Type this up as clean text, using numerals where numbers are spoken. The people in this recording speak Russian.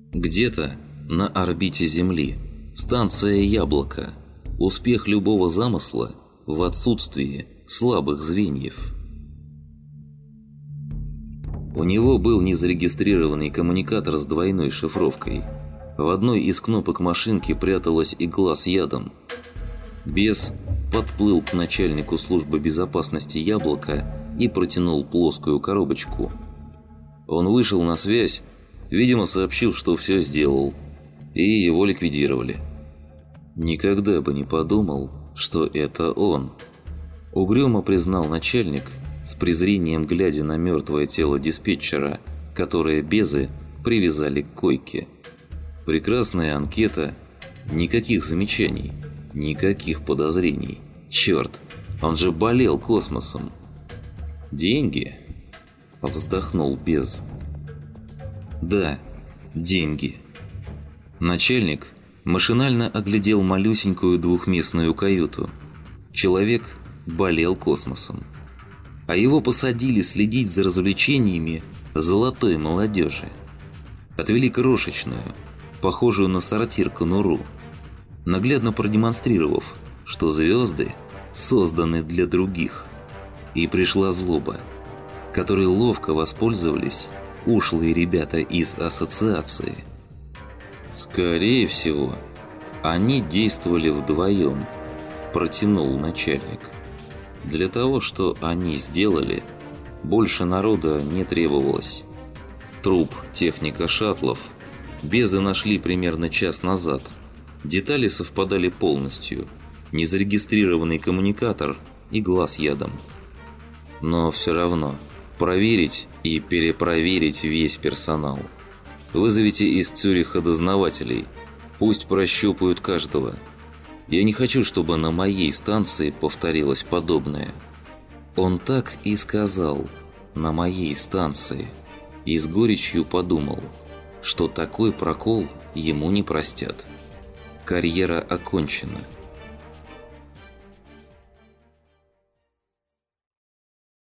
Где-то на орбите Земли. Станция «Яблоко». Успех любого замысла в отсутствии слабых звеньев. У него был незарегистрированный коммуникатор с двойной шифровкой. В одной из кнопок машинки пряталась игла с ядом. Бес подплыл к начальнику службы безопасности «Яблоко» и протянул плоскую коробочку. Он вышел на связь, видимо, сообщил, что все сделал, и его ликвидировали. Никогда бы не подумал, что это он. Угрюмо признал начальник, с презрением глядя на мертвое тело диспетчера, которое безы привязали к койке. Прекрасная анкета, никаких замечаний, никаких подозрений. Черт, он же болел космосом. «Деньги?» – вздохнул Без. «Да, деньги». Начальник машинально оглядел малюсенькую двухместную каюту. Человек болел космосом. А его посадили следить за развлечениями золотой молодежи. Отвели крошечную, похожую на сортир конуру, наглядно продемонстрировав, что звезды созданы для других. И пришла злоба, которой ловко воспользовались ушлые ребята из ассоциации. «Скорее всего, они действовали вдвоем», – протянул начальник. «Для того, что они сделали, больше народа не требовалось. Труп техника шаттлов безы нашли примерно час назад. Детали совпадали полностью. Незарегистрированный коммуникатор и глаз ядом. Но все равно проверить и перепроверить весь персонал. Вызовите из Цюриха дознавателей. Пусть прощупают каждого. Я не хочу, чтобы на моей станции повторилось подобное». Он так и сказал «на моей станции» и с горечью подумал, что такой прокол ему не простят. Карьера окончена.